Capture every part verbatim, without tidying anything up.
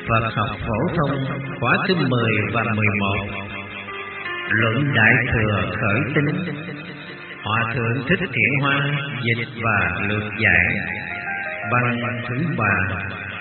Phật học phổ thông khóa thứ mười và mười một. Luận Đại Thừa Khởi Tín. Hòa thượng Thích Thiện Hoa dịch và lược giải. Băng thứ ba.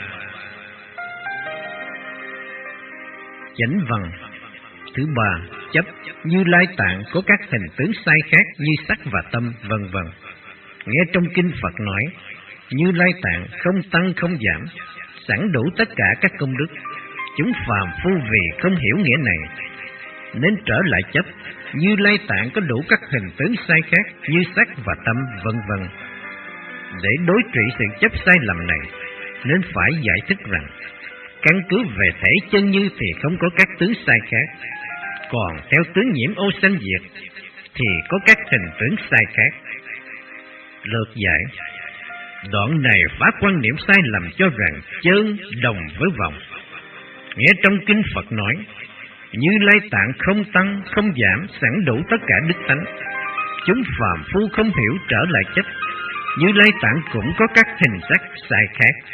Chánh văn thứ ba. Chấp Như Lai Tạng có các hình tướng sai khác như sắc và tâm, vân vân. Nghe trong kinh Phật nói, Như Lai Tạng không tăng không giảm, sẵn đủ tất cả các công đức. Chúng phàm phu vì không hiểu nghĩa này nên trở lại chấp Như Lai Tạng có đủ các hình tướng sai khác như sắc và tâm, vân vân. Để đối trị sự chấp sai lầm này, nên phải giải thích rằng căn cứ về thể chân như thì không có các tướng sai khác, còn theo tướng nhiễm ô sanh diệt thì có các hình tướng sai khác. Lược giải. Đoạn này phá quan niệm sai lầm cho rằng chân đồng với vọng. Nghe trong kinh Phật nói, Như Lai Tạng không tăng không giảm, sẵn đủ tất cả đức tánh. Chúng phàm phu không hiểu trở lại chấp Như Lai Tạng cũng có các hình sắc sai khác.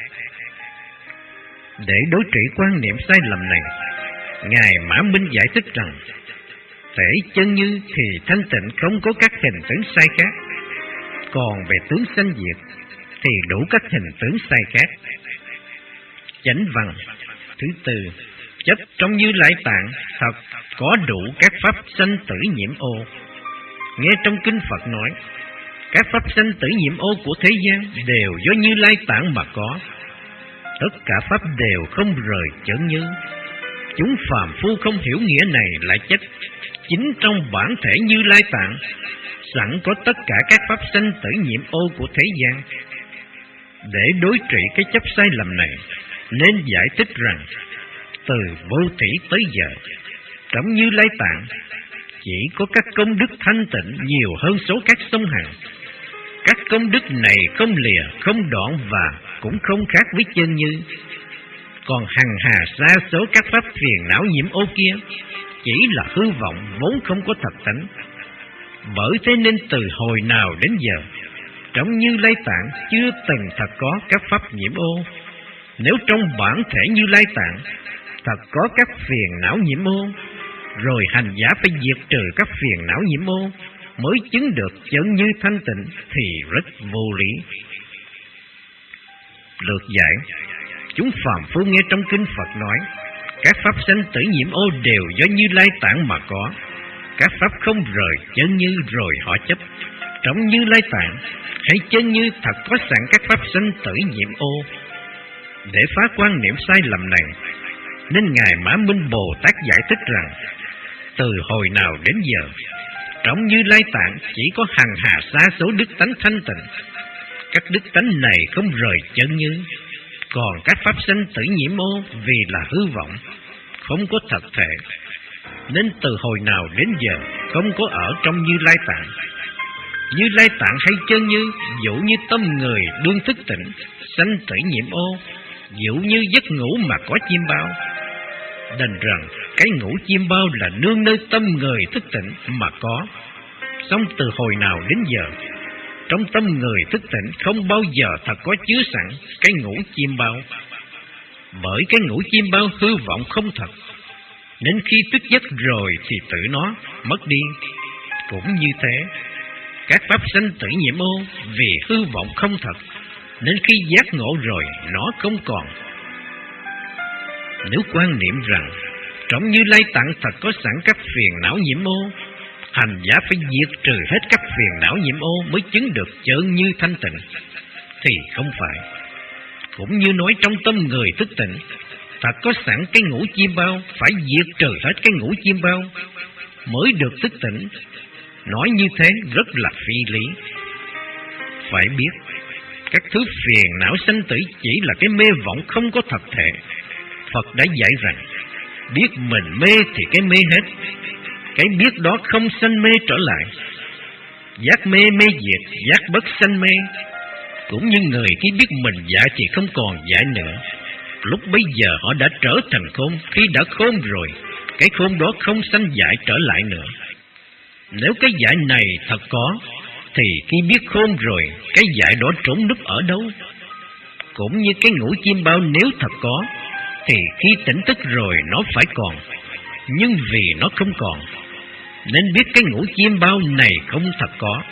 Để đối trị quan niệm sai lầm này, Ngài Mã Minh giải thích rằng thể chân như thì thanh tịnh không có các hình tướng sai khác, còn về tướng sanh diệt thì đủ các hình tướng sai khác. Chánh văn thứ tư. Chấp trong Như Lai Tạng thật có đủ các pháp sanh tử nhiễm ô. Nghe trong kinh Phật nói, các pháp sanh tử nhiễm ô của thế gian đều do Như Lai Tạng mà có. Tất cả pháp đều không rời chơn như. Chúng phàm phu không hiểu nghĩa này lại chấp chính trong bản thể Như Lai Tạng sẵn có tất cả các pháp sanh tử nhiễm ô của thế gian. Để đối trị cái chấp sai lầm này, nên giải thích rằng từ vô thủy tới giờ, trong Như Lai Tạng chỉ có các công đức thanh tịnh nhiều hơn số các sông Hằng. Các công đức này không lìa, không đoạn và cũng không khác với chân như. Còn hằng hà sa số các pháp phiền não nhiễm ô kia chỉ là hư vọng, vốn không có thật tánh. Bởi thế nên từ hồi nào đến giờ, trong Như Lai Tạng chưa từng thật có các pháp nhiễm ô. Nếu trong bản thể Như Lai Tạng thật có các phiền não nhiễm ô, rồi hành giả phải diệt trừ các phiền não nhiễm ô mới chứng được chân như thanh tịnh thì rất vô lý. Lược giải. Chúng phàm phu nghe trong kinh Phật nói, các pháp sanh tử nhiễm ô đều do Như Lai Tạng mà có. Các pháp không rời chân như rồi họ chấp trong Như Lai Tạng hay chân như thật có sẵn các pháp sanh tử nhiễm ô. Để phá quan niệm sai lầm này, nên Ngài Mã Minh Bồ Tát giải thích rằng từ hồi nào đến giờ, trong Như Lai Tạng chỉ có hằng hà sa số đức tánh thanh tịnh. Các đức tánh này không rời chân như, còn các pháp sanh tử nhiễm ô vì là hư vọng, không có thật thể, nên từ hồi nào đến giờ không có ở trong Như Lai Tạng. Như Lai Tạng hay chân như, dụ như tâm người đương thức tỉnh, sanh tử nhiễm ô, dụ như giấc ngủ mà có chim bao. Đành rằng cái ngủ chim bao là nương nơi tâm người thức tỉnh mà có. Xong từ hồi nào đến giờ, trong tâm người thức tỉnh không bao giờ thật có chứa sẵn cái ngủ chim bao. Bởi cái ngủ chim bao hư vọng không thật, nên khi thức giấc rồi thì tự nó mất đi. Cũng như thế, các pháp sanh tử nhiễm ô vì hư vọng không thật, nên khi giác ngộ rồi nó không còn. Nếu quan niệm rằng trong Như Lai Tạng thật có sẵn các phiền não nhiễm ô, hành giả phải diệt trừ hết các phiền não nhiễm ô mới chứng được chân như thanh tịnh, thì không phải. Cũng như nói trong tâm người thức tỉnh thật có sẵn cái ngũ chim bao, phải diệt trừ hết cái ngũ chim bao mới được thức tỉnh. Nói như thế rất là phi lý. Phải biết, các thứ phiền não sanh tử chỉ là cái mê vọng không có thật thể. Phật đã dạy rằng biết mình mê thì cái mê hết, cái biết đó không sanh mê trở lại. Giác mê mê diệt, giác bất sanh mê. Cũng như người khi biết mình dại thì không còn dại nữa, lúc bấy giờ họ đã trở thành khôn. Khi đã khôn rồi, cái khôn đó không sanh dại trở lại nữa. Nếu cái dại này thật có, thì khi biết khôn rồi, cái dại đó trốn núp ở đâu? Cũng như cái ngũ chim bao nếu thật có, thì khi tỉnh thức rồi nó phải còn. Nhưng vì nó không còn, nên biết cái ngũ chiêm bao này không thật có.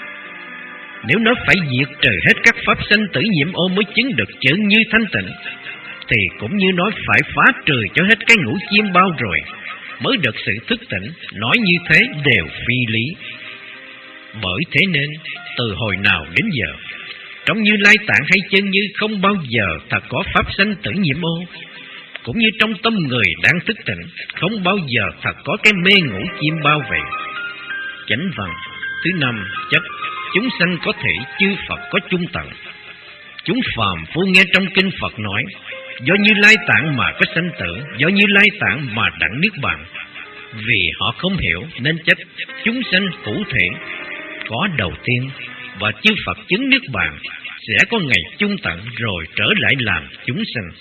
Nếu nó phải diệt trừ hết các pháp sanh tử nhiễm ô mới chứng được chơn như thanh tịnh, thì cũng như nói phải phá trừ cho hết cái ngũ chiêm bao rồi mới được sự thức tỉnh. Nói như thế đều phi lý. Bởi thế nên từ hồi nào đến giờ, trong Như Lai Tạng hay chân như không bao giờ thật có pháp sanh tử nhiễm ô, cũng như trong tâm người đang thức tỉnh không bao giờ thật có cái mê ngũ chiêm bao vậy. Chánh văn thứ năm chấp. Chúng sanh có thể, chư Phật có chung tận. Chúng phàm phu nghe trong kinh Phật nói, do Như Lai Tạng mà có sanh tử, do Như Lai Tạng mà đặng niết bàn. Vì họ không hiểu nên chấp chúng sanh hữu thể có đầu tiên, và chư Phật chứng niết bàn sẽ có ngày chung tận rồi trở lại làm chúng sanh.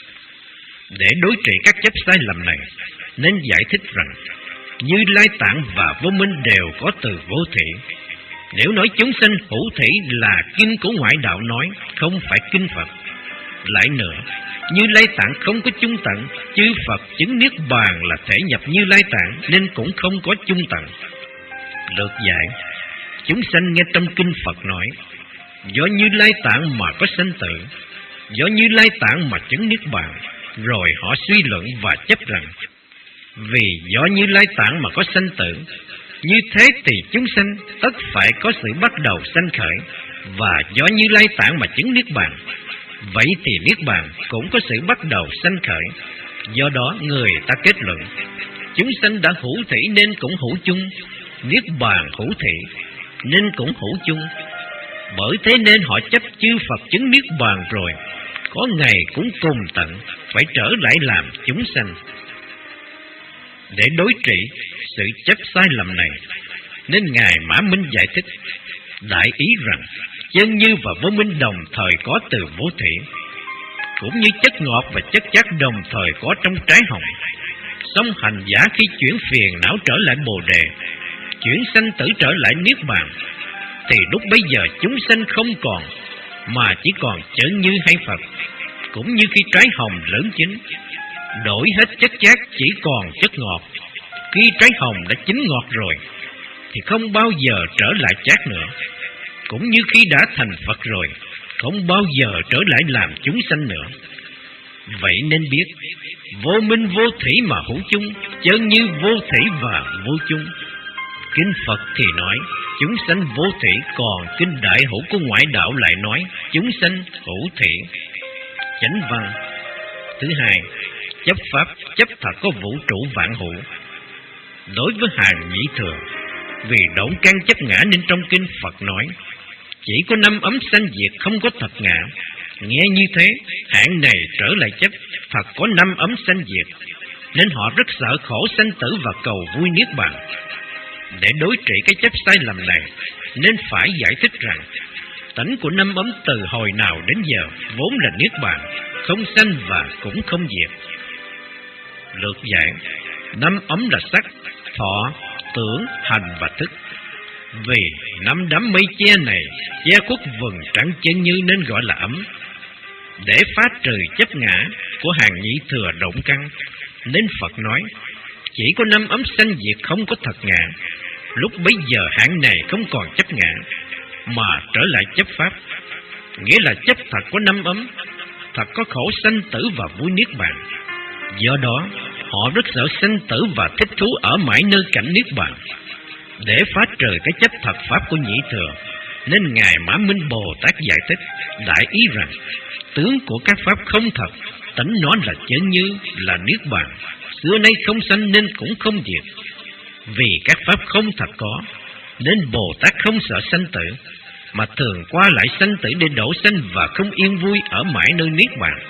Để đối trị các chấp sai lầm này, nên giải thích rằng Như Lai Tạng và vô minh đều có từ vô thủy. Nếu nói chúng sanh hữu thủy là kinh của ngoại đạo nói, không phải kinh Phật. Lại nữa, Như Lai Tạng không có chung tận, chư Phật chứng niết bàn là thể nhập Như Lai Tạng nên cũng không có chung tận. Lược giải, chúng sanh nghe trong kinh Phật nói, do Như Lai Tạng mà có sanh tử, do Như Lai Tạng mà chứng niết bàn, rồi họ suy luận và chấp rằng vì do Như Lai Tạng mà có sanh tử, như thế thì chúng sanh tất phải có sự bắt đầu sanh khởi, và do Như Lai Tạng mà chứng niết bàn, vậy thì niết bàn cũng có sự bắt đầu sanh khởi. Do đó người ta kết luận chúng sanh đã hữu thủy nên cũng hữu chung, niết bàn hữu thủy nên cũng hữu chung. Bởi thế nên họ chấp chư Phật chứng niết bàn rồi có ngày cũng cùng tận phải trở lại làm chúng sanh. Để đối trị sự chấp sai lầm này, nên Ngài Mã Minh giải thích đại ý rằng chân như và vô minh đồng thời có từ vô thủy, cũng như chất ngọt và chất chát đồng thời có trong trái hồng. Song hành giả khi chuyển phiền não trở lại Bồ Đề, chuyển sanh tử trở lại niết bàn, thì lúc bấy giờ chúng sanh không còn, mà chỉ còn chơn như hay Phật. Cũng như khi trái hồng lớn chín, đổi hết chất chát chỉ còn chất ngọt. Khi trái hồng đã chín ngọt rồi, thì không bao giờ trở lại chát nữa. Cũng như khi đã thành Phật rồi, không bao giờ trở lại làm chúng sanh nữa. Vậy nên biết, vô minh vô thủy mà hữu chung, chơn như vô thủy và vô chung. Kinh Phật thì nói chúng sanh vô thủy, còn kinh Đại Hữu của ngoại đạo lại nói chúng sanh hữu thủy. Chánh văn thứ hai, chấp pháp, chấp thật có vũ trụ vạn hữu. Đối với hàng nhị thừa, vì động căn chấp ngã nên trong kinh Phật nói chỉ có năm ấm sanh diệt, không có thật ngã. Nghe như thế, hạng này trở lại chấp thật có năm ấm sanh diệt, nên họ rất sợ khổ sanh tử và cầu vui niết bàn. Để đối trị cái chấp sai lầm này, nên phải giải thích rằng tánh của năm ấm từ hồi nào đến giờ vốn là niết bàn, không sanh và cũng không diệt. Lược giải, năm ấm là sắc, thọ, tưởng, hành và thức. Vì năm đám mây che này che khuất vầng trắng chân như nên gọi là ấm. Để phá trừ chấp ngã của hàng nhị thừa động căn, nên Phật nói chỉ có năm ấm sanh diệt, không có thật ngã. Lúc bấy giờ hạng này không còn chấp ngã, mà trở lại chấp pháp, nghĩa là chấp thật có năm ấm, thật có khổ sanh tử và vui niết bàn. Do đó họ rất sợ sanh tử và thích thú ở mãi nơi cảnh niết bàn. Để phá trừ cái chấp thật pháp của nhị thừa, nên Ngài Mã Minh Bồ Tát giải thích đại ý rằng tướng của các pháp không thật, tánh nó là chơn như, là niết bàn, xưa nay không sanh nên cũng không diệt. Vì các pháp không thật có, nên Bồ Tát không sợ sanh tử, mà thường qua lại sanh tử để đổ sanh và không yên vui ở mãi nơi niết bàn.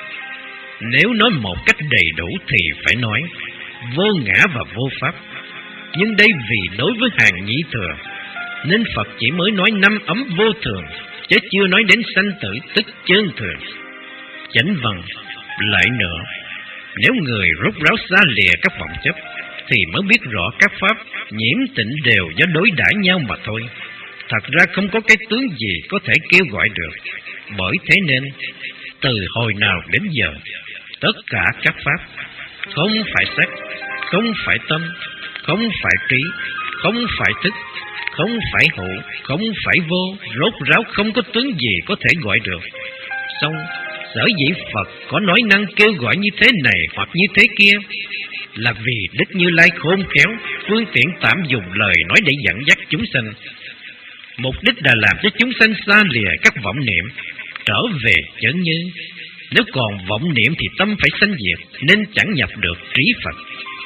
Nếu nói một cách đầy đủ thì phải nói vô ngã và vô pháp. Nhưng đây vì đối với hàng nhị thừa, nên Phật chỉ mới nói năm ấm vô thường, chứ chưa nói đến sanh tử tức chơn thường. Chánh văn lại nữa, nếu người rốt ráo xa lìa các vọng chấp, thì mới biết rõ các pháp nhiễm tịnh đều do đối đãi nhau mà thôi. Thật ra không có cái tướng gì có thể kêu gọi được. Bởi thế nên từ hồi nào đến giờ, tất cả các pháp, không phải sắc, không phải tâm, không phải trí, không phải thức, không phải hữu, không phải vô, rốt ráo không có tướng gì có thể gọi được. Xong, sở dĩ Phật có nói năng kêu gọi như thế này hoặc như thế kia, là vì Đức Như Lai khôn khéo, phương tiện tạm dùng lời nói để dẫn dắt chúng sanh. Mục đích là làm cho chúng sanh xa lìa các vọng niệm, trở về chơn như. Nếu còn vọng niệm thì tâm phải sanh diệt, nên chẳng nhập được trí Phật.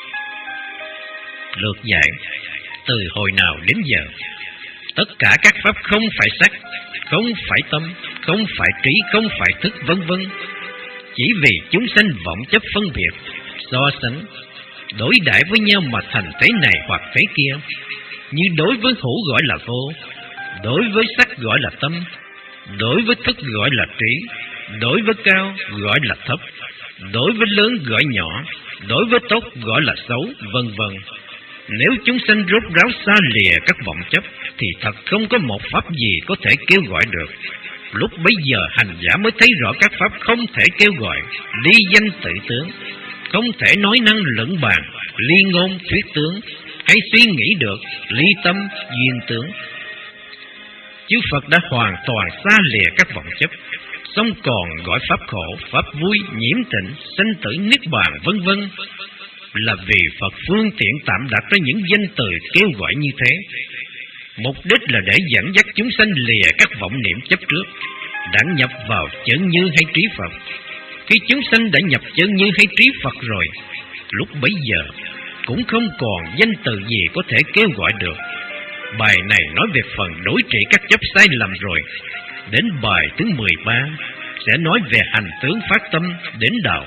Lược dạy, từ hồi nào đến giờ, tất cả các pháp không phải sắc, không phải tâm, không phải trí, không phải thức, vân vân, chỉ vì chúng sanh vọng chấp phân biệt, so sánh, đối đãi với nhau mà thành thế này hoặc thế kia. Như đối với hữu gọi là vô, đối với sắc gọi là tâm, đối với thức gọi là trí, đối với cao gọi là thấp, đối với lớn gọi nhỏ, đối với tốt gọi là xấu, vân vân. Nếu chúng sanh rốt ráo xa lìa các vọng chấp, thì thật không có một pháp gì có thể kêu gọi được. Lúc bấy giờ hành giả mới thấy rõ các pháp không thể kêu gọi, ly danh tự tướng, không thể nói năng luận bàn, ly ngôn thuyết tướng, hay suy nghĩ được, ly tâm duyên tướng. Chư Phật đã hoàn toàn xa lìa các vọng chấp, xong còn gọi pháp khổ, pháp vui, nhiễm tịnh, sanh tử niết bàn, vân vân, là vì Phật phương tiện tạm đặt ra những danh từ kêu gọi như thế. Mục đích là để dẫn dắt chúng sanh lìa các vọng niệm chấp trước, đã nhập vào chơn như hay trí Phật. Khi chúng sanh đã nhập chơn như hay trí Phật rồi, lúc bấy giờ cũng không còn danh từ gì có thể kêu gọi được. Bài này nói về phần đối trị các chấp sai lầm rồi. Đến bài thứ mười ba sẽ nói về hành tướng phát tâm đến đạo.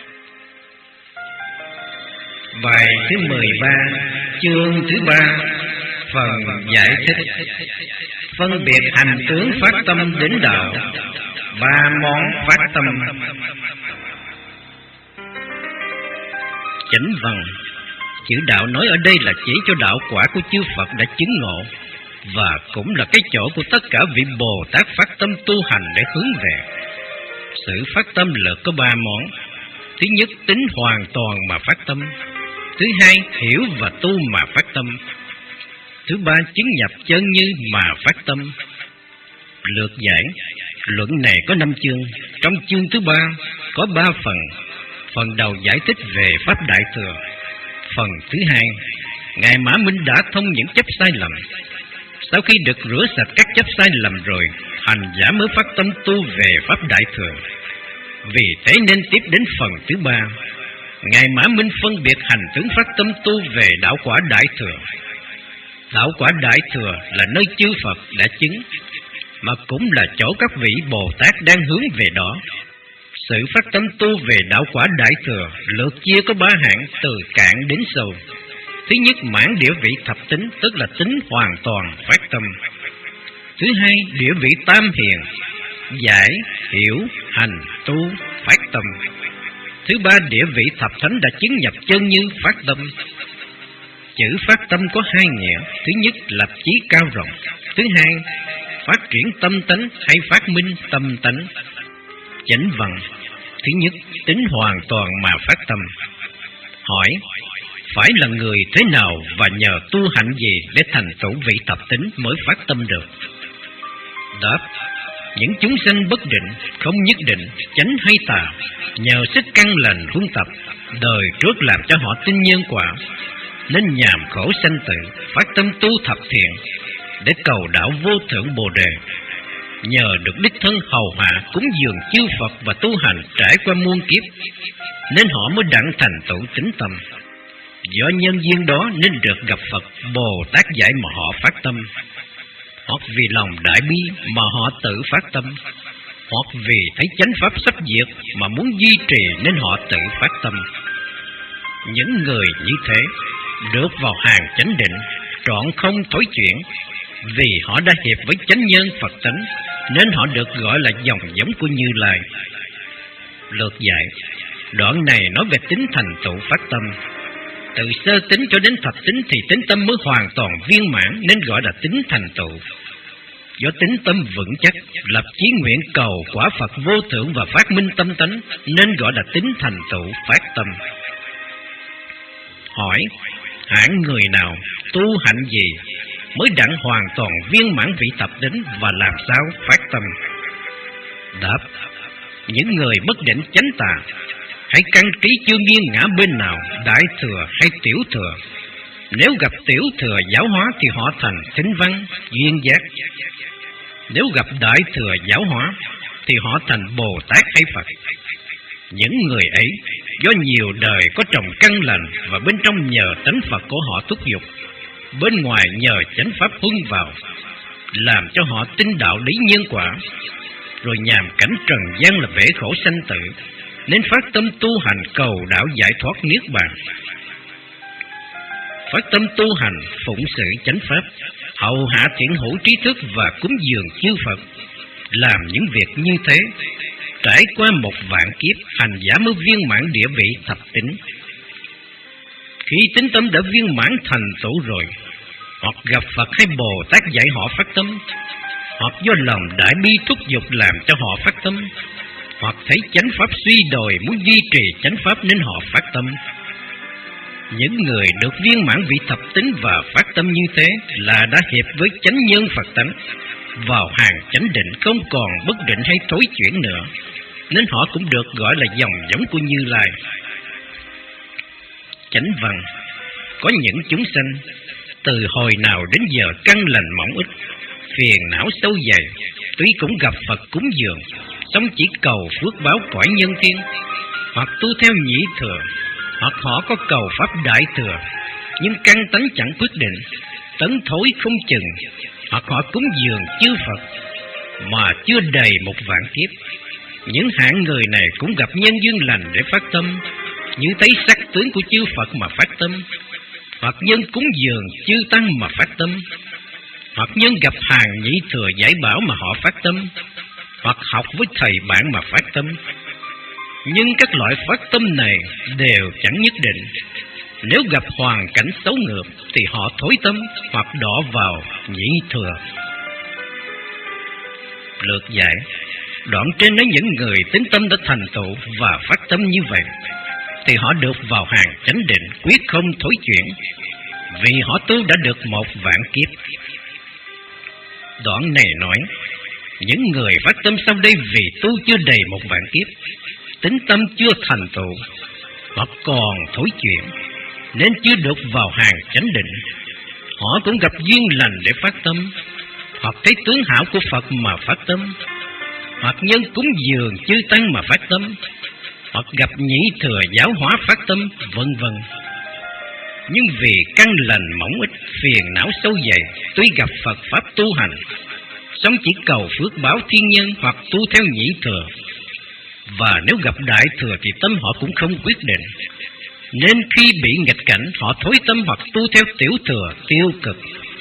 Bài thứ mười ba, chương thứ ba, phần giải thích. Phân biệt hành tướng phát tâm đến đạo, ba món phát tâm. Chánh văn, chữ đạo nói ở đây là chỉ cho đạo quả của chư Phật đã chứng ngộ, và cũng là cái chỗ của tất cả vị Bồ Tát phát tâm tu hành để hướng về. Sự phát tâm là có ba món. Thứ nhất, tính hoàn toàn mà phát tâm. Thứ hai, hiểu và tu mà phát tâm. Thứ ba, chứng nhập chân như mà phát tâm. Lược giải, luận này có năm chương. Trong chương thứ ba có ba phần. Phần đầu giải thích về Pháp Đại Thừa. Phần thứ hai, Ngài Mã Minh đã thông những chấp sai lầm. Sau khi được rửa sạch các chấp sai lầm rồi, hành giả mới phát tâm tu về Pháp Đại Thừa. Vì thế nên tiếp đến phần thứ ba, Ngài Mã Minh phân biệt hành tướng phát tâm tu về đạo quả Đại Thừa. Đạo quả Đại Thừa là nơi chư Phật đã chứng, mà cũng là chỗ các vị Bồ Tát đang hướng về đó. Sự phát tâm tu về đạo quả Đại Thừa lượt chia có ba hạng từ cạn đến sâu. Thứ nhất, mãn địa vị thập tính, tức là tính hoàn toàn phát tâm. Thứ hai, địa vị tam hiền, giải, hiểu, hành, tu, phát tâm. Thứ ba, địa vị thập thánh đã chứng nhập chân như phát tâm. Chữ phát tâm có hai nghĩa. Thứ nhất, lập chí cao rộng. Thứ hai, phát triển tâm tánh hay phát minh tâm tánh. Chánh văn, thứ nhất, tính hoàn toàn mà phát tâm. Hỏi, phải là người thế nào và nhờ tu hạnh gì để thành tựu vị thập tính mới phát tâm được? Đáp, những chúng sanh bất định, không nhất định, chánh hay tà, nhờ sức căn lành huân tập, đời trước làm cho họ tin nhân quả, nên nhàm khổ sanh tử, phát tâm tu thập thiện, để cầu đạo vô thượng Bồ Đề. Nhờ được đích thân hầu hạ cúng dường chư Phật và tu hành trải qua muôn kiếp, nên họ mới đặng thành tựu tính tâm. Do nhân duyên đó nên được gặp Phật Bồ Tát dạy mà họ phát tâm, hoặc vì lòng đại bi mà họ tự phát tâm, hoặc vì thấy chánh pháp sắp diệt mà muốn duy trì nên họ tự phát tâm. Những người như thế được vào hàng chánh định, trọn không thối chuyển, vì họ đã hiệp với chánh nhân Phật tánh, nên họ được gọi là dòng giống của Như Lai. Lược dạy, đoạn này nói về tính thành tựu phát tâm. Từ sơ tính cho đến thập tính thì tính tâm mới hoàn toàn viên mãn, nên gọi là tính thành tựu. Do tính tâm vững chắc, lập chí nguyện cầu quả Phật vô thượng và phát minh tâm tánh, nên gọi là tính thành tựu phát tâm. Hỏi, hạng người nào, tu hạnh gì mới đặng hoàn toàn viên mãn vị thập tính và làm sao phát tâm? Đáp, những người bất định chánh tà, hãy căn trí chưa nghiêng ngã bên nào, đại thừa hay tiểu thừa. Nếu gặp tiểu thừa giáo hóa thì họ thành thính văn, duyên giác. Nếu gặp đại thừa giáo hóa thì họ thành Bồ Tát hay Phật. Những người ấy do nhiều đời có trồng căn lành và bên trong nhờ tánh Phật của họ thúc giục, bên ngoài nhờ chánh pháp huân vào, làm cho họ tin đạo lý nhân quả, rồi nhàm cảnh trần gian là bể khổ sanh tử, nên phát tâm tu hành cầu đạo giải thoát niết bàn. Phát tâm tu hành phụng sự chánh pháp, hầu hạ thiện hữu trí thức và cúng dường chư Phật, làm những việc như thế, trải qua một vạn kiếp, hành giả mới viên mãn địa vị thập tính. Khi tính tâm đã viên mãn thành tựu rồi, hoặc gặp Phật hay Bồ Tát dạy họ phát tâm, hoặc do lòng đại bi thúc giục làm cho họ phát tâm, hoặc thấy chánh pháp suy đồi muốn duy trì chánh pháp nên họ phát tâm. Những người được viên mãn vị thập tính và phát tâm như thế là đã hiệp với chánh nhân Phật tánh, vào hàng chánh định, không còn bất định hay thối chuyển nữa, nên họ cũng được gọi là dòng giống của Như Lai. Chánh văn, có những chúng sanh từ hồi nào đến giờ căn lành mỏng ít, phiền não sâu dày, tuy cũng gặp Phật cúng dường, sống chỉ cầu phước báo cõi nhân thiên, hoặc tu theo nhị thừa, hoặc họ có cầu pháp đại thừa, nhưng căn tánh chẳng quyết định, tấn thối không chừng, hoặc họ cúng dường chư Phật mà chưa đầy một vạn kiếp. Những hạng người này cũng gặp nhân duyên lành để phát tâm, như thấy sắc tướng của chư Phật mà phát tâm, hoặc nhân cúng dường chư tăng mà phát tâm, hoặc nhân gặp hàng nhị thừa giải bảo mà họ phát tâm, hoặc học với thầy bạn mà phát tâm. Nhưng các loại phát tâm này đều chẳng nhất định. Nếu gặp hoàn cảnh xấu ngược thì họ thối tâm hoặc đọa vào nhị thừa. Lược giải, đoạn trên nói những người tín tâm đã thành tựu và phát tâm như vậy thì họ được vào hàng chánh định, quyết không thối chuyển, vì họ tu đã được một vạn kiếp. Đoạn này nói, những người phát tâm sau đây vì tu chưa đầy một vạn kiếp, tín tâm chưa thành tựu hoặc còn thối chuyển, nên chưa được vào hàng chánh định. Họ cũng gặp duyên lành để phát tâm, hoặc thấy tướng hảo của Phật mà phát tâm, hoặc nhân cúng dường chư tăng mà phát tâm, hoặc gặp nhị thừa giáo hóa phát tâm, vân vân. Nhưng vì căn lành mỏng ít, phiền não sâu dày, tuy gặp Phật pháp tu hành, sống chỉ cầu phước báo thiên nhân hoặc tu theo nhị thừa, và nếu gặp đại thừa thì tâm họ cũng không quyết định, nên khi bị nghịch cảnh họ thối tâm hoặc tu theo tiểu thừa tiêu cực.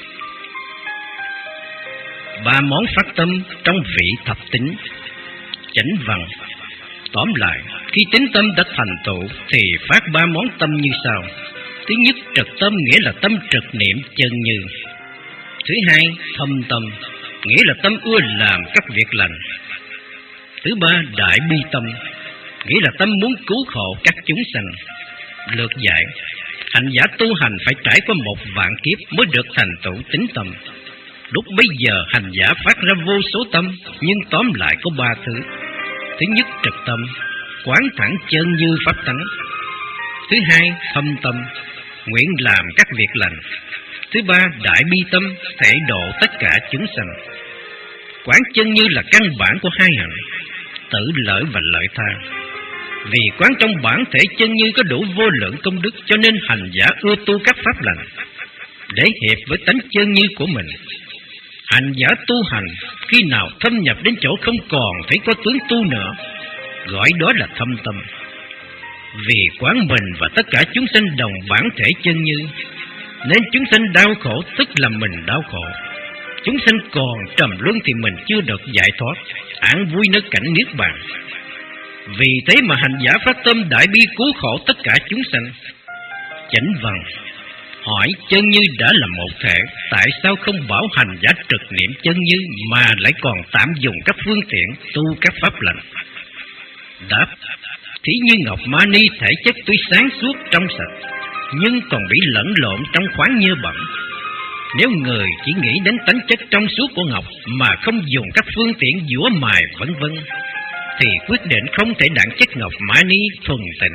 Ba món phát tâm trong vị thập tính. Chánh văn, tóm lại, khi tín tâm đã thành tựu thì phát ba món tâm như sau. Thứ nhất, trực tâm, nghĩa là tâm trực niệm chân như. Thứ hai, thâm tâm, nghĩa là tâm ưa làm các việc lành. Thứ ba, đại bi tâm, nghĩa là tâm muốn cứu khổ các chúng sanh. Lược giải, hành giả tu hành phải trải qua một vạn kiếp mới được thành tựu tín tâm. Lúc bấy giờ hành giả phát ra vô số tâm, nhưng tóm lại có ba thứ. Thứ nhất, trực tâm, quán thẳng chân như pháp tánh. Thứ hai, thâm tâm, nguyện làm các việc lành. Thứ ba, đại bi tâm, thể độ tất cả chúng sanh. Quán chân như là căn bản của hai hạnh, tự lợi và lợi tha. Vì quán trong bản thể chân như có đủ vô lượng công đức, cho nên hành giả ưa tu các pháp lành để hiệp với tánh chân như của mình. Hành giả tu hành khi nào thâm nhập đến chỗ không còn thấy có tướng tu nữa, gọi đó là thâm tâm. Vì quán mình và tất cả chúng sanh đồng bản thể chân như, nên chúng sanh đau khổ tức là mình đau khổ. Chúng sanh còn trầm luân thì mình chưa được giải thoát, an vui nơi cảnh niết bàn. Vì thế mà hành giả phát tâm đại bi cứu khổ tất cả chúng sanh. Chánh văn, Hỏi chân như đã là một thể, tại sao không bảo hành giả trực niệm chân như mà lại còn tạm dùng các phương tiện tu các pháp lành? Đáp: thí như ngọc mani thể chất tuy sáng suốt trong sạch, nhưng còn bị lẫn lộn trong khoáng nhơ bẩn. Nếu người chỉ nghĩ đến tánh chất trong suốt của ngọc mà không dùng các phương tiện dũa mài vân vân, thì quyết định không thể đặng chất ngọc mani thuần tịnh.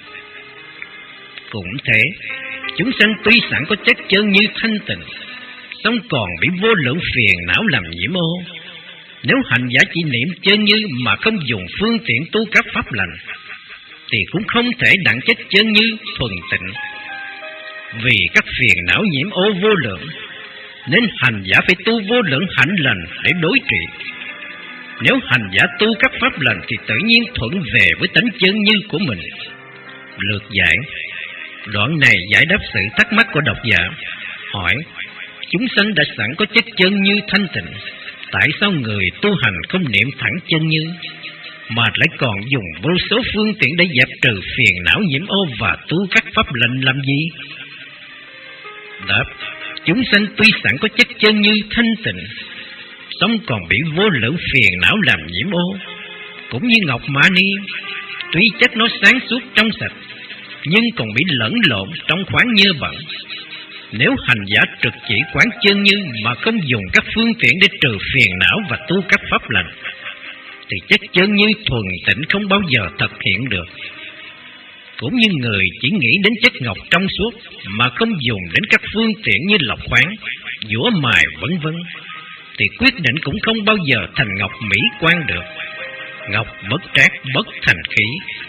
Cũng thế, chúng sanh tuy sẵn có chất chân như thanh tịnh, song còn bị vô lượng phiền não làm nhiễm ô. Nếu hành giả chỉ niệm chân như mà không dùng phương tiện tu các pháp lành, thì cũng không thể đặng chất chân như thuần tịnh. Vì các phiền não nhiễm ô vô lượng, nên hành giả phải tu vô lượng hạnh lành để đối trị. Nếu hành giả tu các pháp lành thì tự nhiên thuận về với tánh chân như của mình. Lược giải. Đoạn này giải đáp sự thắc mắc của độc giả. Hỏi: chúng sanh đã sẵn có chất chân như thanh tịnh, tại sao người tu hành không niệm thẳng chân như, mà lại còn dùng vô số phương tiện để dẹp trừ phiền não nhiễm ô và tu các pháp lành làm gì? Đáp: chúng sanh tuy sẵn có chất chân như thanh tịnh, song còn bị vô lượng phiền não làm nhiễm ô. Cũng như ngọc mani, tuy chất nó sáng suốt trong sạch, nhưng còn bị lẫn lộn trong khoáng nhơ bẩn. Nếu hành giả trực chỉ quán chân như mà không dùng các phương tiện để trừ phiền não và tu các pháp lành, thì chất chân như thuần tịnh không bao giờ thực hiện được. Cũng như người chỉ nghĩ đến chất ngọc trong suốt mà không dùng đến các phương tiện như lọc khoáng, dũa mài vân vân, thì quyết định cũng không bao giờ thành ngọc mỹ quan được. Ngọc bất trác bất thành khí.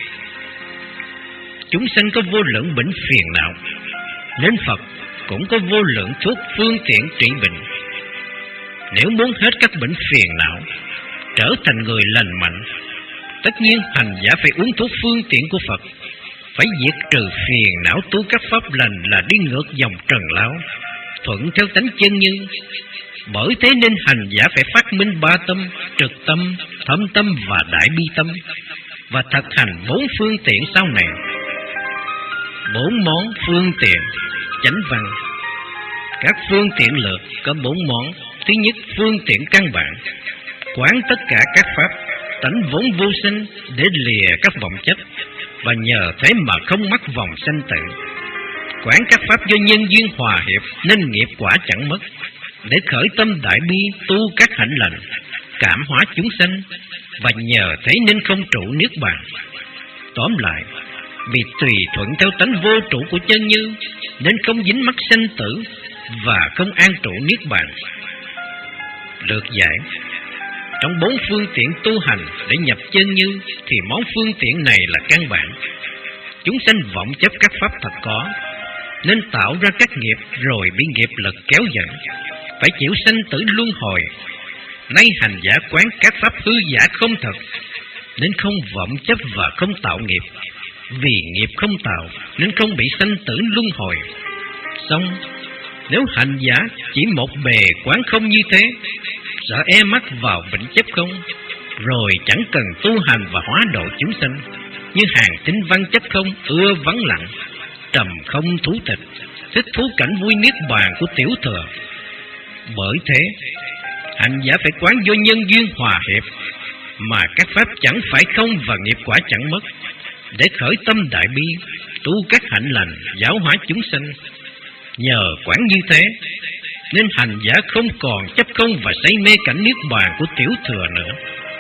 Chúng sanh có vô lượng bệnh phiền não, nên Phật cũng có vô lượng thuốc phương tiện trị bệnh. Nếu muốn hết các bệnh phiền não, trở thành người lành mạnh, tất nhiên hành giả phải uống thuốc phương tiện của Phật, phải diệt trừ phiền não tu các pháp lành là đi ngược dòng trần lao, thuận theo tánh chân như. Bởi thế nên hành giả phải phát minh ba tâm: trực tâm, thâm tâm và đại bi tâm, và thực hành bốn phương tiện sau này. Bốn món phương tiện chánh văn. Các phương tiện lược có bốn món. Thứ nhất, phương tiện căn bản, quán tất cả các pháp tánh vốn vô sinh để lìa các vọng chấp, và nhờ thế mà không mắc vòng sanh tử. Quán các pháp do nhân duyên hòa hiệp nên nghiệp quả chẳng mất, để khởi tâm đại bi tu các hạnh lành, cảm hóa chúng sanh, và nhờ thế nên không trụ niết bàn. Tóm lại, vì tùy thuận theo tánh vô trụ của chân như, nên không dính mắc sanh tử và không an trụ niết bàn. Lược giải. Trong bốn phương tiện tu hành để nhập chân như, thì món phương tiện này là căn bản. Chúng sanh vọng chấp các pháp thật có, nên tạo ra các nghiệp rồi bị nghiệp lực kéo dẫn, phải chịu sanh tử luân hồi. Nay hành giả quán các pháp hư giả không thật, nên không vọng chấp và không tạo nghiệp. Vì nghiệp không tạo nên không bị sanh tử luân hồi. Xong, nếu hành giả chỉ một bề quán không như thế, sợ e mắc vào bệnh chấp không, rồi chẳng cần tu hành và hóa độ chúng sanh. Như hàng tinh văn chấp không, ưa vắng lặng, trầm không thú tịch, thích thú cảnh vui niết bàn của tiểu thừa. Bởi thế, hành giả phải quán do nhân duyên hòa hiệp, mà các pháp chẳng phải không và nghiệp quả chẳng mất, để khởi tâm đại bi, tu các hạnh lành, giáo hóa chúng sanh. Nhờ quán như thế, nên hành giả không còn chấp không và say mê cảnh niết bàn của tiểu thừa nữa.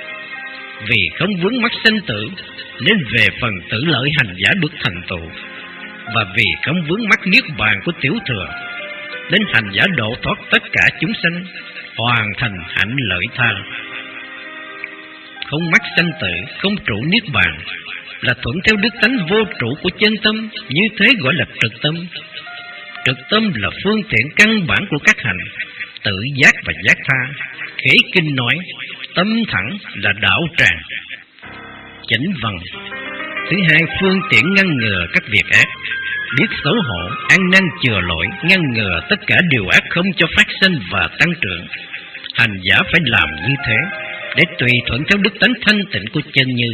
Vì không vướng mắc sanh tử, nên về phần tử lợi hành giả được thành tựu. Và vì không vướng mắc niết bàn của tiểu thừa, nên hành giả độ thoát tất cả chúng sanh, hoàn thành hạnh lợi tha. Không mắc sanh tử, không trụ niết bàn, là thuận theo đức tánh vô trụ của chân tâm, như thế gọi là trực tâm. Trực tâm là phương tiện căn bản của các hành, tự giác và giác tha. Khế kinh nói, tâm thẳng là đạo tràng. Chánh văn. Thứ hai, phương tiện ngăn ngừa các việc ác, biết xấu hổ, ăn năn chừa lỗi, ngăn ngừa tất cả điều ác không cho phát sinh và tăng trưởng. Hành giả phải làm như thế, để tùy thuận theo đức tánh thanh tịnh của chân như.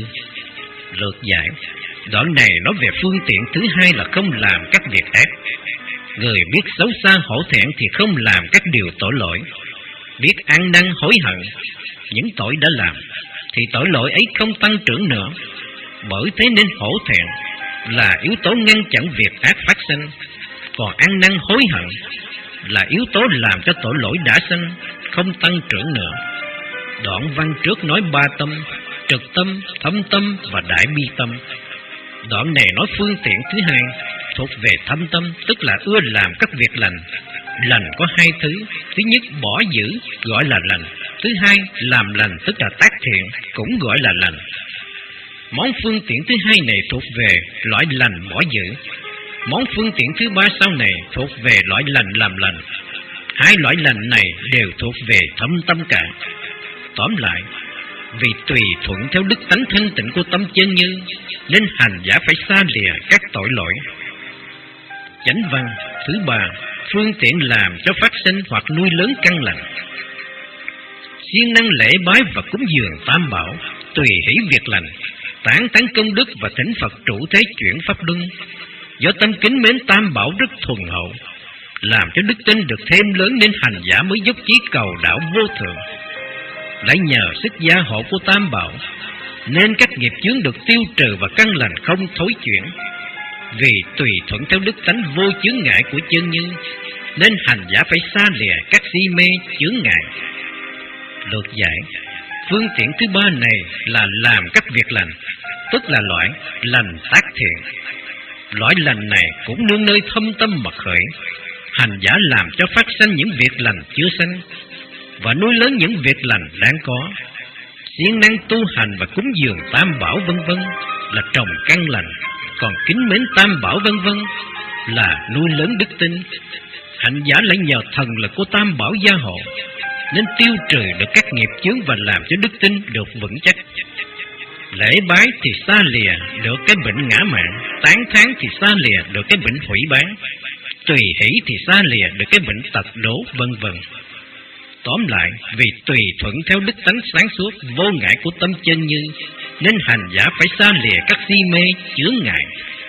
Lược giải. Đoạn này nói về phương tiện thứ hai là không làm các việc ác. Người biết xấu xa hổ thẹn thì không làm các điều tội lỗi, biết ăn năn hối hận những tội đã làm, thì tội lỗi ấy không tăng trưởng nữa. Bởi thế nên hổ thẹn là yếu tố ngăn chặn việc ác phát sinh, còn ăn năn hối hận là yếu tố làm cho tội lỗi đã sinh không tăng trưởng nữa. Đoạn văn trước nói ba tâm: trực tâm, thâm tâm và đại bi tâm. Đoạn này nói phương tiện thứ hai thuộc về thâm tâm, tức là ưa làm các việc lành. Lành có hai thứ: thứ nhất bỏ dữ gọi là lành, thứ hai làm lành tức là tác thiện cũng gọi là lành. Món phương tiện thứ hai này thuộc về loại lành bỏ dữ. Món phương tiện thứ ba sau này thuộc về loại lành làm lành. Hai loại lành này đều thuộc về thâm tâm cả. Tóm lại, vì tùy thuận theo đức tánh thanh tịnh của tâm chân như, nên hành giả phải xa lìa các tội lỗi. Chánh văn thứ ba: phương tiện làm cho phát sinh hoặc nuôi lớn căn lành. Siêng năng lễ bái và cúng dường tam bảo, tùy hỷ việc lành, tán tán công đức và thỉnh Phật trụ thế chuyển pháp luân. Do tâm kính mến tam bảo rất thuần hậu, làm cho đức tin được thêm lớn, nên hành giả mới dốc chí cầu đạo vô thượng. Lại nhờ sức gia hộ của tam bảo, nên các nghiệp chướng được tiêu trừ và căn lành không thối chuyển. Vì tùy thuận theo đức tánh vô chướng ngại của chân như, nên hành giả phải xa lìa các si mê chướng ngại. Lược giải: phương tiện thứ ba này là làm các việc lành, tức là loại lành tác thiện. Loại lành này cũng nương nơi thâm tâm mà khởi. Hành giả làm cho phát sinh những việc lành chưa sanh, và nuôi lớn những việc lành đang có. Siêng năng tu hành và cúng dường tam bảo vân vân là trồng căn lành, còn kính mến tam bảo vân vân là nuôi lớn đức tin. Hành giả lại nhờ thần lực của tam bảo gia hộ, nên tiêu trừ được các nghiệp chướng và làm cho đức tin được vững chắc. Lễ bái thì xa lìa được cái bệnh ngã mạn, tán thán thì xa lìa được cái bệnh hủy bán, tùy hỷ thì xa lìa được cái bệnh tật đố vân vân. Tóm lại, vì tùy thuận theo đức tánh sáng suốt vô ngại của tâm chân như, nên hành giả phải xa lìa các si mê chướng ngại.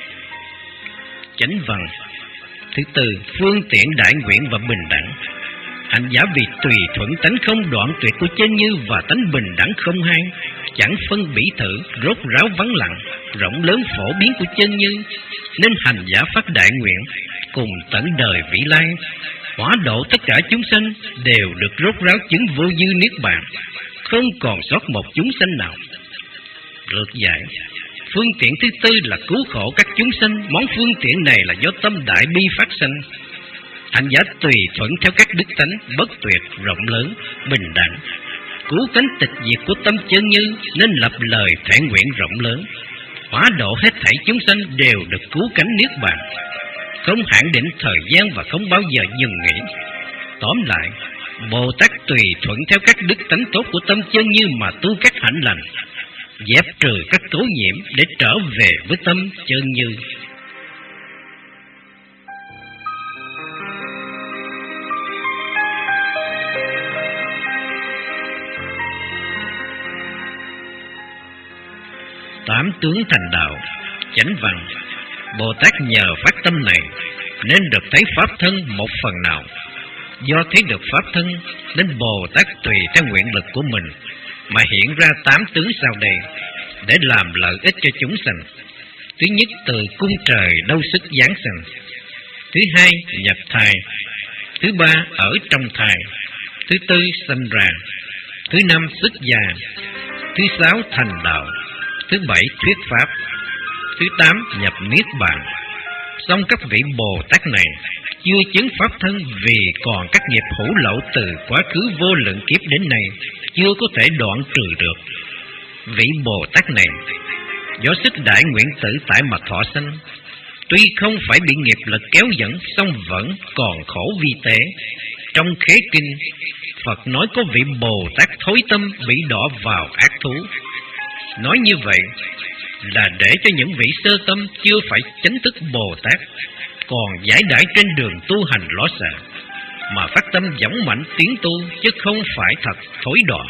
Chánh văn thứ tư: phương tiện đại nguyện và bình đẳng. Hành giả vì tùy thuận tánh không đoạn tuyệt của chân như và tánh bình đẳng không hai, chẳng phân bỉ thử, rốt ráo vắng lặng, rộng lớn phổ biến của chân như, nên hành giả phát đại nguyện cùng tận đời vĩ lai, hóa độ tất cả chúng sanh đều được rốt ráo chứng vô dư niết bàn, không còn sót một chúng sanh nào. Lược giải: phương tiện thứ tư là cứu khổ các chúng sanh. Món phương tiện này là do tâm đại bi phát sinh. Hành giả tùy thuận theo các đức tánh bất tuyệt, rộng lớn, bình đẳng, cứu cánh tịch diệt của tâm chân như, nên lập lời thệ nguyện rộng lớn, hóa độ hết thảy chúng sanh đều được cứu cánh niết bàn, không hạn định thời gian và không bao giờ dừng nghỉ. Tóm lại, Bồ Tát tùy thuận theo các đức tánh tốt của tâm chân như mà tu các hạnh lành, dẹp trừ các tố nhiễm để trở về với tâm chân như. Tám tướng thành đạo. Chánh văn: Bồ Tát nhờ phát tâm này nên được thấy pháp thân một phần nào. Do thấy được pháp thân nên Bồ Tát tùy theo nguyện lực của mình mà hiện ra tám tướng sau đây để làm lợi ích cho chúng sanh. Thứ nhất, từ cung trời đâu sức giáng sinh. Thứ hai, nhập thai. Thứ ba, ở trong thai. Thứ tư, sinh ra. Thứ năm, xuất gia. Thứ sáu, thành đạo. Thứ bảy, thuyết pháp. Thứ tám, nhập niết bàn. Song các vị Bồ Tát này chưa chứng pháp thân vì còn các nghiệp hữu lậu từ quá khứ vô lượng kiếp đến nay chưa có thể đoạn trừ được. Vị Bồ Tát này do sức đại nguyện tự tại mà thọ sanh, tuy không phải bị nghiệp lực kéo dẫn, song vẫn còn khổ vi tế. Trong khế kinh, Phật nói có vị Bồ Tát thối tâm bị đọa vào ác thú. Nói như vậy là để cho những vị sơ tâm chưa phải chánh thức Bồ Tát, còn giải đãi trên đường tu hành ló xạ, mà phát tâm dũng mạnh tiến tu, chứ không phải thật thối đọa.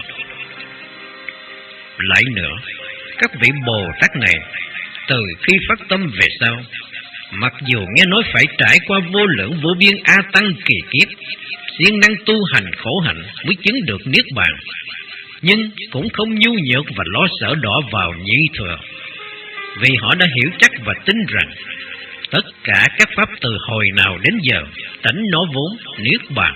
Lại nữa, các vị Bồ Tát này từ khi phát tâm về sau Mặc dù nghe nói phải trải qua vô lượng vô biên a tăng kỳ kiếp, siêng năng tu hành khổ hạnh mới chứng được niết bàn, nhưng cũng không nhu nhược và lo sợ đọa vào nhị thừa, vì họ đã hiểu chắc và tin rằng tất cả các pháp từ hồi nào đến giờ tánh nó vốn niết bàn.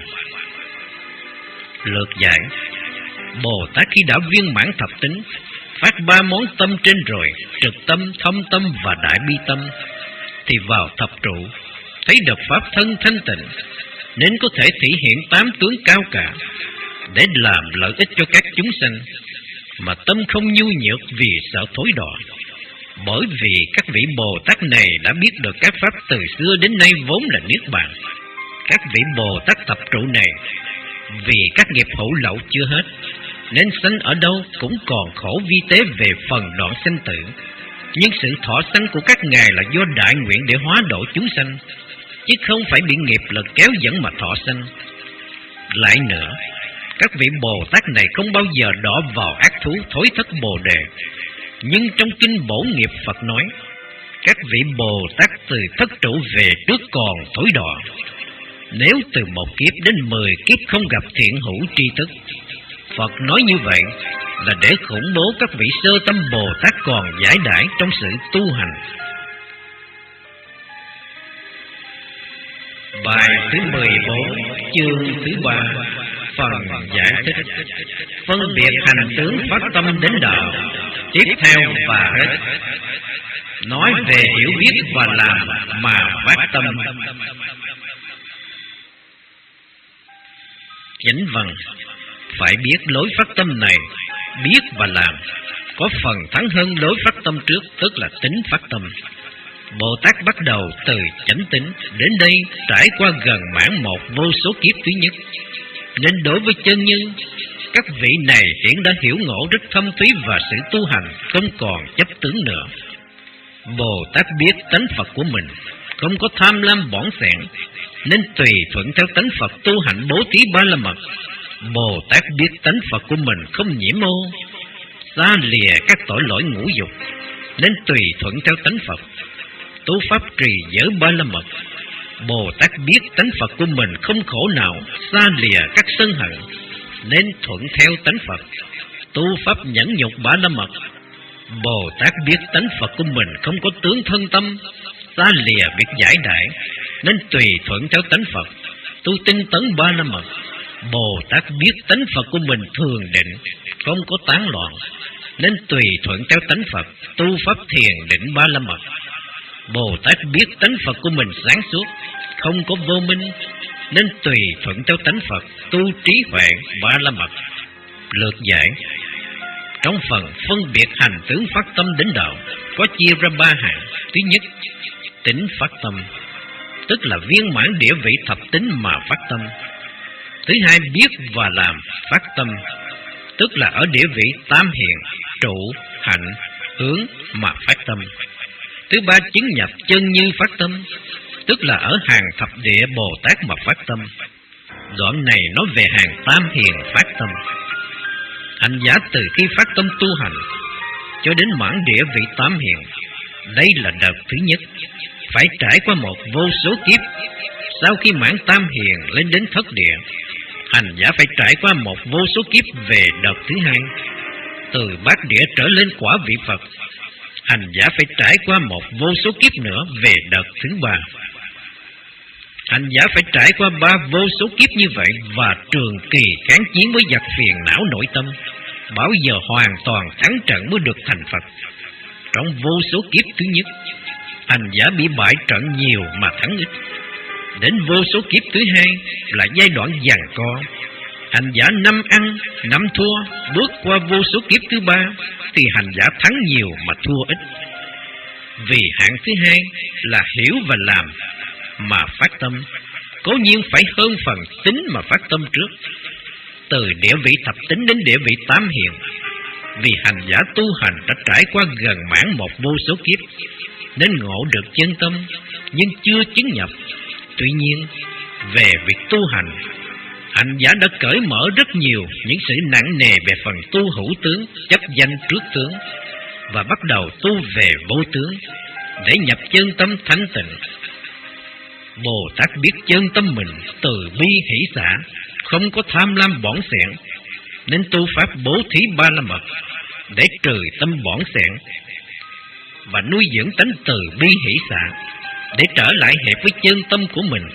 Lược giải: Bồ Tát khi đã viên mãn thập tính, phát ba món tâm trên rồi, trực tâm, thâm tâm và đại bi tâm, thì vào thập trụ thấy được pháp thân thanh tịnh, nên có thể thể hiện tám tướng cao cả để làm lợi ích cho các chúng sanh, mà tâm không nhu nhược vì sợ thối đọa. Bởi vì các vị Bồ Tát này đã biết được các pháp từ xưa đến nay vốn là niết bàn. Các vị Bồ Tát thập trụ này vì các nghiệp hữu lậu chưa hết, nên sanh ở đâu cũng còn khổ vi tế về phần đoạn sanh tử. Nhưng sự thọ sanh của các ngài là do đại nguyện để hóa độ chúng sanh, chứ không phải bị nghiệp lực kéo dẫn mà thọ sanh. Lại nữa, các vị Bồ Tát này không bao giờ đọa vào ác thú thối thất Bồ Đề. Nhưng trong kinh Bổ Nghiệp Phật nói, các vị Bồ Tát từ thất trụ về trước còn thối đọa. Nếu từ một kiếp đến mười kiếp không gặp thiện hữu tri thức. Phật nói như vậy là để khủng bố các vị sơ tâm Bồ Tát còn giải đãi trong sự tu hành. Bài thứ mười bốn, chương thứ ba, phần giải thích. Phân biệt hành tướng phát tâm đến đạo. Tiếp theo và hết. Nói về hiểu biết và làm mà phát tâm. Chánh văn: phải biết lối phát tâm này, biết và làm có phần thắng hơn lối phát tâm trước, tức là tính phát tâm. Bồ Tát bắt đầu từ chánh tính, đến đây trải qua gần mãn một vô số kiếp thứ nhất, nên đối với chân như, các vị này hiện đã hiểu ngộ rất thâm thúy và sự tu hành không còn chấp tướng nữa. Bồ Tát biết tánh Phật của mình không có tham lam bỏng sẻn, nên tùy thuận theo tánh Phật tu hành bố trí ba la mật. Bồ Tát biết tánh Phật của mình không nhiễm ô, xa lìa các tội lỗi ngũ dục, nên tùy thuận theo tánh Phật tu pháp trì giới ba la mật. Bồ Tát biết tánh Phật của mình không khổ nào, xa lìa các sân hận, nên thuận theo tánh Phật tu pháp nhẫn nhục ba la mật. Bồ Tát biết tánh Phật của mình không có tướng thân tâm, xa lìa việc giải đãi, nên tùy thuận theo tánh Phật tu tinh tấn ba la mật. Bồ Tát biết tánh Phật của mình thường định, không có tán loạn, nên tùy thuận theo tánh Phật tu pháp thiền định ba la mật. Bồ Tát biết tánh Phật của mình sáng suốt, không có vô minh, nên tùy thuận theo tánh Phật tu trí huệ ba la mật. Lược giải: trong phần phân biệt hành tướng phát tâm đến đạo có chia ra ba hạng. Thứ nhất, tính phát tâm, tức là viên mãn địa vị thập tính mà phát tâm. Thứ hai, biết và làm phát tâm, tức là ở địa vị tam hiền, trụ, hạnh, hướng mà phát tâm. Thứ ba, chứng nhập chân như phát tâm, tức là ở hàng thập địa Bồ Tát mà phát tâm. Đoạn này nói về hàng tam hiền phát tâm. Hành giả từ khi phát tâm tu hành cho đến mãn địa vị tám hiền, đây là đợt thứ nhất, phải trải qua một vô số kiếp. Sau khi mãn tam hiền lên đến thất địa, hành giả phải trải qua một vô số kiếp về đợt thứ hai. Từ bát địa trở lên quả vị Phật, hành giả phải trải qua một vô số kiếp nữa về đợt thứ ba. Hành giả phải trải qua ba vô số kiếp như vậy và trường kỳ kháng chiến với giặc phiền não nội tâm, bao giờ hoàn toàn thắng trận mới được thành Phật. Trong vô số kiếp thứ nhất, hành giả bị bại trận nhiều mà thắng ít. Đến vô số kiếp thứ hai là giai đoạn giằng co, hành giả năm ăn năm thua. Bước qua vô số kiếp thứ ba thì hành giả thắng nhiều mà thua ít. Vì hạng thứ hai là hiểu và làm mà phát tâm, cố nhiên phải hơn phần tính mà phát tâm trước. Từ địa vị thập tính đến địa vị tám hiền, vì hành giả tu hành đã trải qua gần mãn một vô số kiếp, nên ngộ được chân tâm nhưng chưa chứng nhập. Tuy nhiên, về việc tu hành, hành giả đã cởi mở rất nhiều những sự nặng nề về phần tu hữu tướng, chấp danh trước tướng, và bắt đầu tu về vô tướng, để nhập chân tâm thanh tịnh. Bồ Tát biết chân tâm mình từ bi hỷ xả, không có tham lam bỏng sẻn, nên tu pháp bố thí ba la mật để trừ tâm bỏng sẻn và nuôi dưỡng tánh từ bi hỷ xả để trở lại hợp với chân tâm của mình.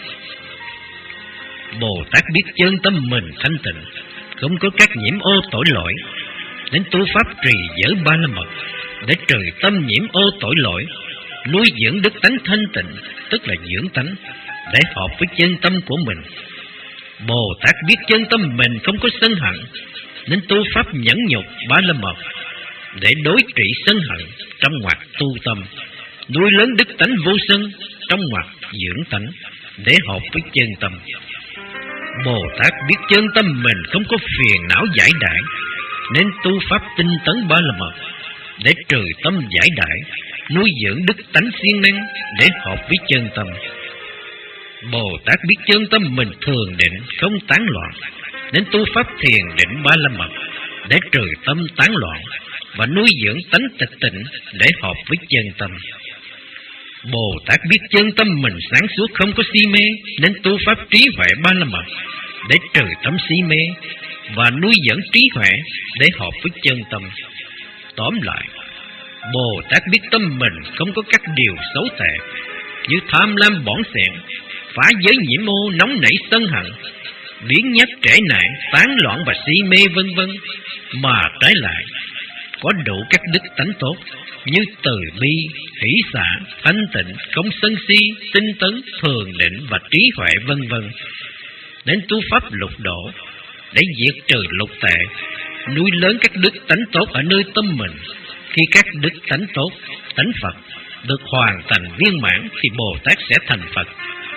Bồ Tát biết chân tâm mình thanh tịnh, không có các nhiễm ô tội lỗi, nên tu pháp trì giới ba la mật để trừ tâm nhiễm ô tội lỗi, nuôi dưỡng đức tánh thanh tịnh, tức là dưỡng tánh để hợp với chân tâm của mình. Bồ Tát biết chân tâm mình không có sân hận, nên tu pháp nhẫn nhục ba la mật để đối trị sân hận trong ngoặt tu tâm, nuôi lớn đức tánh vô sân trong ngoặt dưỡng tánh để hợp với chân tâm. Bồ Tát biết chân tâm mình không có phiền não giải đãi, nên tu pháp tinh tấn ba la mật để trừ tâm giải đãi, nuôi dưỡng đức tánh siêng năng để hợp với chân tâm. Bồ Tát biết chân tâm mình thường định không tán loạn, nên tu pháp thiền định ba la mật để trừ tâm tán loạn và nuôi dưỡng tánh tịch tịnh để hợp với chân tâm. Bồ Tát biết chân tâm mình sáng suốt không có si mê, nên tu pháp trí huệ ba la mật để trừ tâm si mê và nuôi dưỡng trí huệ để hợp với chân tâm. Tóm lại, Bồ Tát biết tâm mình không có các điều xấu tệ như tham lam bỏng sẻn, phá giới nhiễm ô, nóng nảy sân hận, biến nhát trễ nạn, tán loạn và si mê vân vân, mà trái lại có đủ các đức tánh tốt như từ bi, hỷ xả, thanh tịnh, không sân si, tinh tấn, thường định và trí huệ vân vân. Nên tu pháp lục độ để diệt trừ lục tệ, nuôi lớn các đức tánh tốt ở nơi tâm mình. Khi các đức tánh tốt, tánh Phật được hoàn thành viên mãn thì Bồ Tát sẽ thành Phật.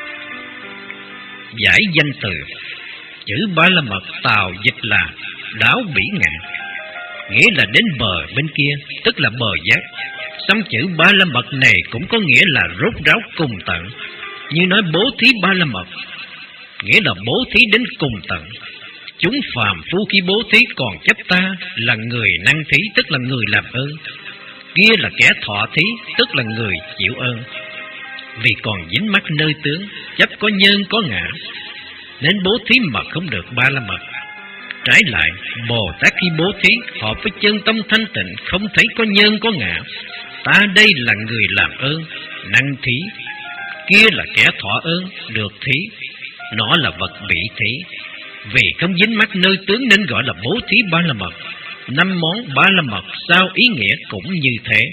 Giải danh từ chữ ba la mật Tào dịch là đáo bỉ ngạn, nghĩa là đến bờ bên kia, tức là bờ giác. Xong chữ ba la mật này cũng có nghĩa là rốt ráo cùng tận, như nói bố thí ba la mật, nghĩa là bố thí đến cùng tận. Chúng phàm phu khi bố thí còn chấp ta là người năng thí, tức là người làm ơn, kia là kẻ thọ thí, tức là người chịu ơn. Vì còn dính mắc nơi tướng, chấp có nhân có ngã, nên bố thí mà không được ba la mật. Trái lại, Bồ Tát khi bố thí hợp với chân tâm thanh tịnh, không thấy có nhân có ngã. Ta đây là người làm ơn, năng thí, kia là kẻ thọ ơn, được thí, nó là vật bị thí. Vì không dính mắc nơi tướng nên gọi là bố thí ba la mật. Năm món ba la mật sao ý nghĩa cũng như thế.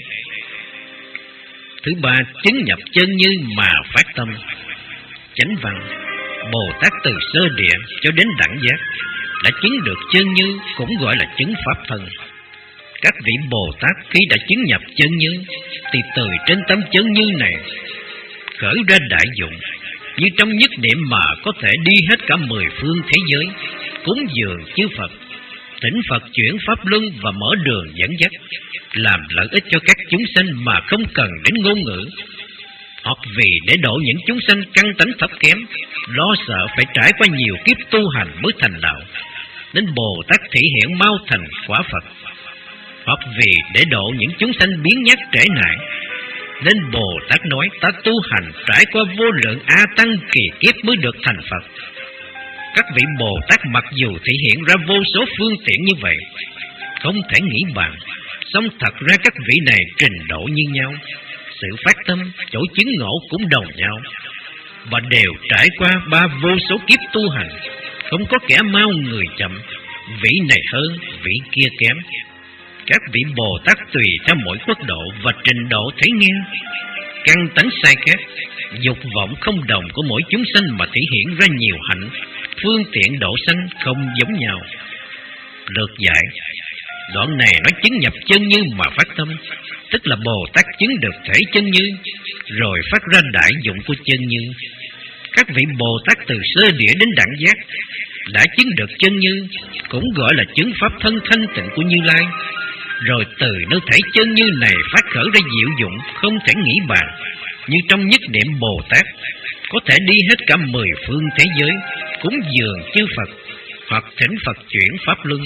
Thứ ba, chứng nhập chân như mà phát tâm. Chánh văn, Bồ Tát từ sơ địa cho đến đẳng giác đã chứng được chân như, cũng gọi là chứng pháp thân. Các vị Bồ Tát khi đã chứng nhập chân như thì từ trên tấm chân như này khởi ra đại dụng, như trong nhất niệm mà có thể đi hết cả mười phương thế giới, cúng dường chư Phật, thỉnh Phật chuyển pháp luân và mở đường dẫn dắt, làm lợi ích cho các chúng sanh mà không cần đến ngôn ngữ. Hoặc vì để độ những chúng sanh căn tánh thấp kém, lo sợ phải trải qua nhiều kiếp tu hành mới thành đạo, nên Bồ Tát thị hiện mau thành quả Phật. Hoặc vì để độ những chúng sanh biến nhát trễ nại, nên Bồ Tát nói ta tu hành trải qua vô lượng A Tăng kỳ kiếp mới được thành Phật. Các vị Bồ Tát mặc dù thể hiện ra vô số phương tiện như vậy, không thể nghĩ bàn, song thật ra các vị này trình độ như nhau, sự phát tâm, chỗ chứng ngộ cũng đồng nhau, và đều trải qua ba vô số kiếp tu hành, không có kẻ mau người chậm, vị này hơn, vị kia kém. Các vị Bồ Tát tùy theo mỗi quốc độ và trình độ thấy nghe, căn tánh sai khác, dục vọng không đồng của mỗi chúng sanh mà thể hiện ra nhiều hạnh, phương tiện độ sanh không giống nhau. Lược giải, đoạn này nói chứng nhập chân như mà phát tâm, tức là Bồ Tát chứng được thể chân như, rồi phát ra đại dụng của chân như. Các vị Bồ Tát từ sơ địa đến đẳng giác đã chứng được chân như, cũng gọi là chứng pháp thân thanh tịnh của Như Lai. Rồi từ nơi thể chân như này phát khởi ra diệu dụng không thể nghĩ bàn, như trong nhất niệm Bồ Tát có thể đi hết cả mười phương thế giới, cúng dường chư Phật hoặc thỉnh Phật chuyển pháp luân.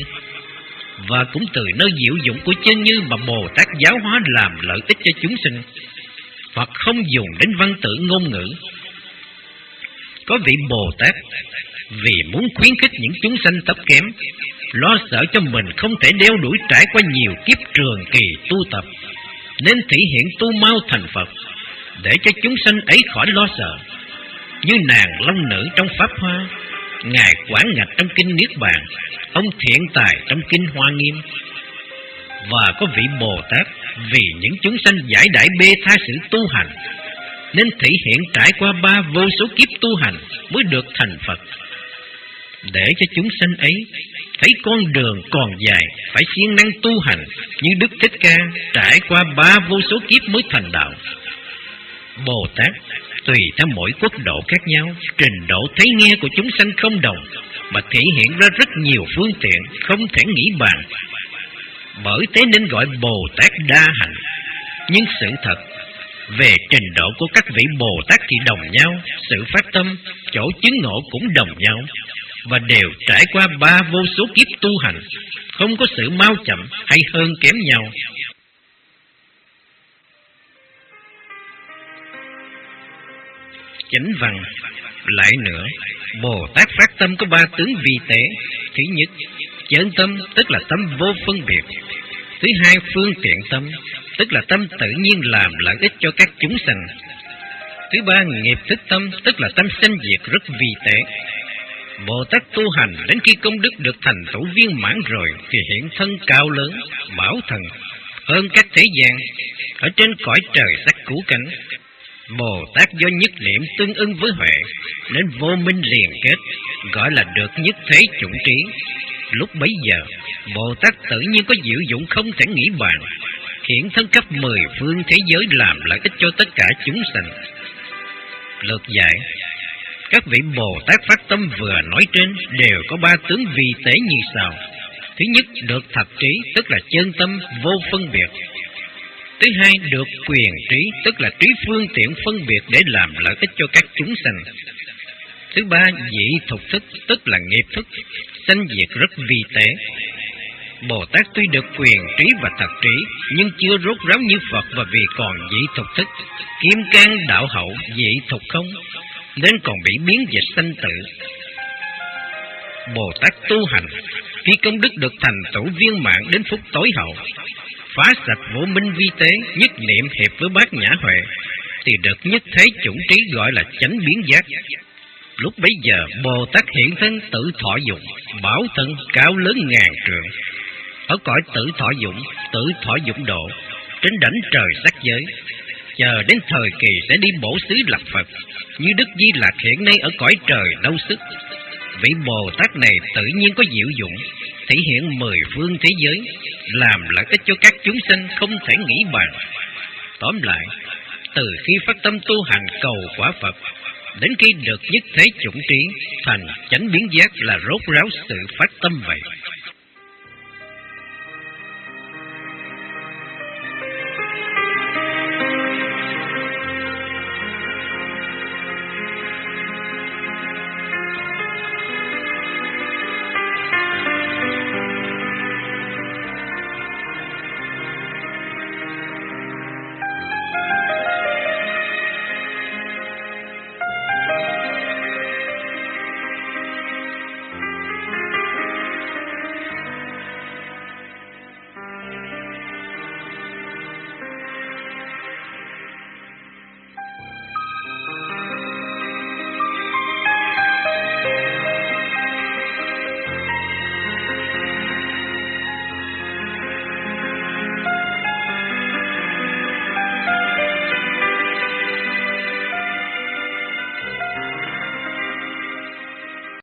Và cũng từ nơi diệu dụng của chân như mà Bồ Tát giáo hóa làm lợi ích cho chúng sinh. hoặc không dùng đến văn tự ngôn ngữ. Có vị Bồ Tát vì muốn khuyến khích những chúng sanh thấp kém, lo sợ cho mình không thể đeo đuổi trải qua nhiều kiếp trường kỳ tu tập, nên thể hiện tu mau thành Phật, để cho chúng sanh ấy khỏi lo sợ. Như nàng long nữ trong Pháp Hoa, ngài Quảng Ngạch trong kinh Niết Bàn, ông Thiện Tài trong kinh Hoa Nghiêm. Và có vị Bồ Tát vì những chúng sanh giải đãi bê tha sự tu hành, nên thể hiện trải qua ba vô số kiếp tu hành mới được thành Phật, để cho chúng sanh ấy thấy con đường còn dài, phải siêng năng tu hành như Đức Thích Ca trải qua ba vô số kiếp mới thành đạo. Bồ Tát tùy theo mỗi quốc độ khác nhau, trình độ thấy nghe của chúng sanh không đồng, mà thể hiện ra rất nhiều phương tiện không thể nghĩ bàn. Bởi thế nên gọi Bồ Tát đa hạnh. Nhưng sự thật, về trình độ của các vị Bồ Tát thì đồng nhau, sự phát tâm, chỗ chứng ngộ cũng đồng nhau, và đều trải qua ba vô số kiếp tu hành, không có sự mau chậm hay hơn kém nhau. Chánh văn. Lại nữa, Bồ Tát phát tâm có ba tướng vi tế. Thứ nhất, chơn tâm, tức là tâm vô phân biệt. Thứ hai, phương tiện tâm, tức là tâm tự nhiên làm lợi ích cho các chúng sanh. Thứ ba, nghiệp thức tâm, tức là tâm sanh diệt rất vi tế. Bồ Tát tu hành đến khi công đức được thành tựu viên mãn rồi thì hiện thân cao lớn, bảo thần hơn các thế gian, ở trên cõi trời sắc cứu cánh. Bồ Tát do nhất niệm tương ưng với huệ nên vô minh liền kết, gọi là được nhất thế chủng trí. Lúc bấy giờ, Bồ Tát tự nhiên có diệu dụng không thể nghĩ bàn, hiện thân khắp mười phương thế giới làm lợi ích cho tất cả chúng sanh. Lược giải. Các vị Bồ Tát phát tâm vừa nói trên đều có ba tướng vi tế như sau. Thứ nhất, được thật trí, tức là chân tâm vô phân biệt. Thứ hai, được quyền trí, tức là trí phương tiện phân biệt để làm lợi ích cho các chúng sanh. Thứ ba, dị thục thức, tức là nghiệp thức, sanh diệt rất vi tế. Bồ Tát tuy được quyền trí và thật trí, nhưng chưa rốt ráo như Phật, và vì còn dị thục thức, kim cang đạo hậu dị thục không, nên còn bị biến dịch sanh tử. Bồ Tát tu hành, khi công đức được thành tựu viên mãn đến phút tối hậu, phá sạch vô minh vi tế, nhất niệm hiệp với bát nhã huệ, thì được nhất thế chủng trí gọi là chánh biến giác. Lúc bấy giờ Bồ Tát hiện thân tự thọ dụng, bảo thân cao lớn ngàn trượng, ở cõi tự thọ dụng, tự thọ dụng độ, trên đảnh trời sắc giới, chờ đến thời kỳ sẽ đi bổ xứ lập Phật, như Đức Di Lặc hiện nay ở cõi trời lâu sức. Vị Bồ Tát này tự nhiên có diệu dụng, thể hiện mười phương thế giới, làm lợi ích cho các chúng sanh không thể nghĩ bàn. Tóm lại, từ khi phát tâm tu hành cầu quả Phật, đến khi được nhất thế chủng trí thành chánh biến giác là rốt ráo sự phát tâm vậy.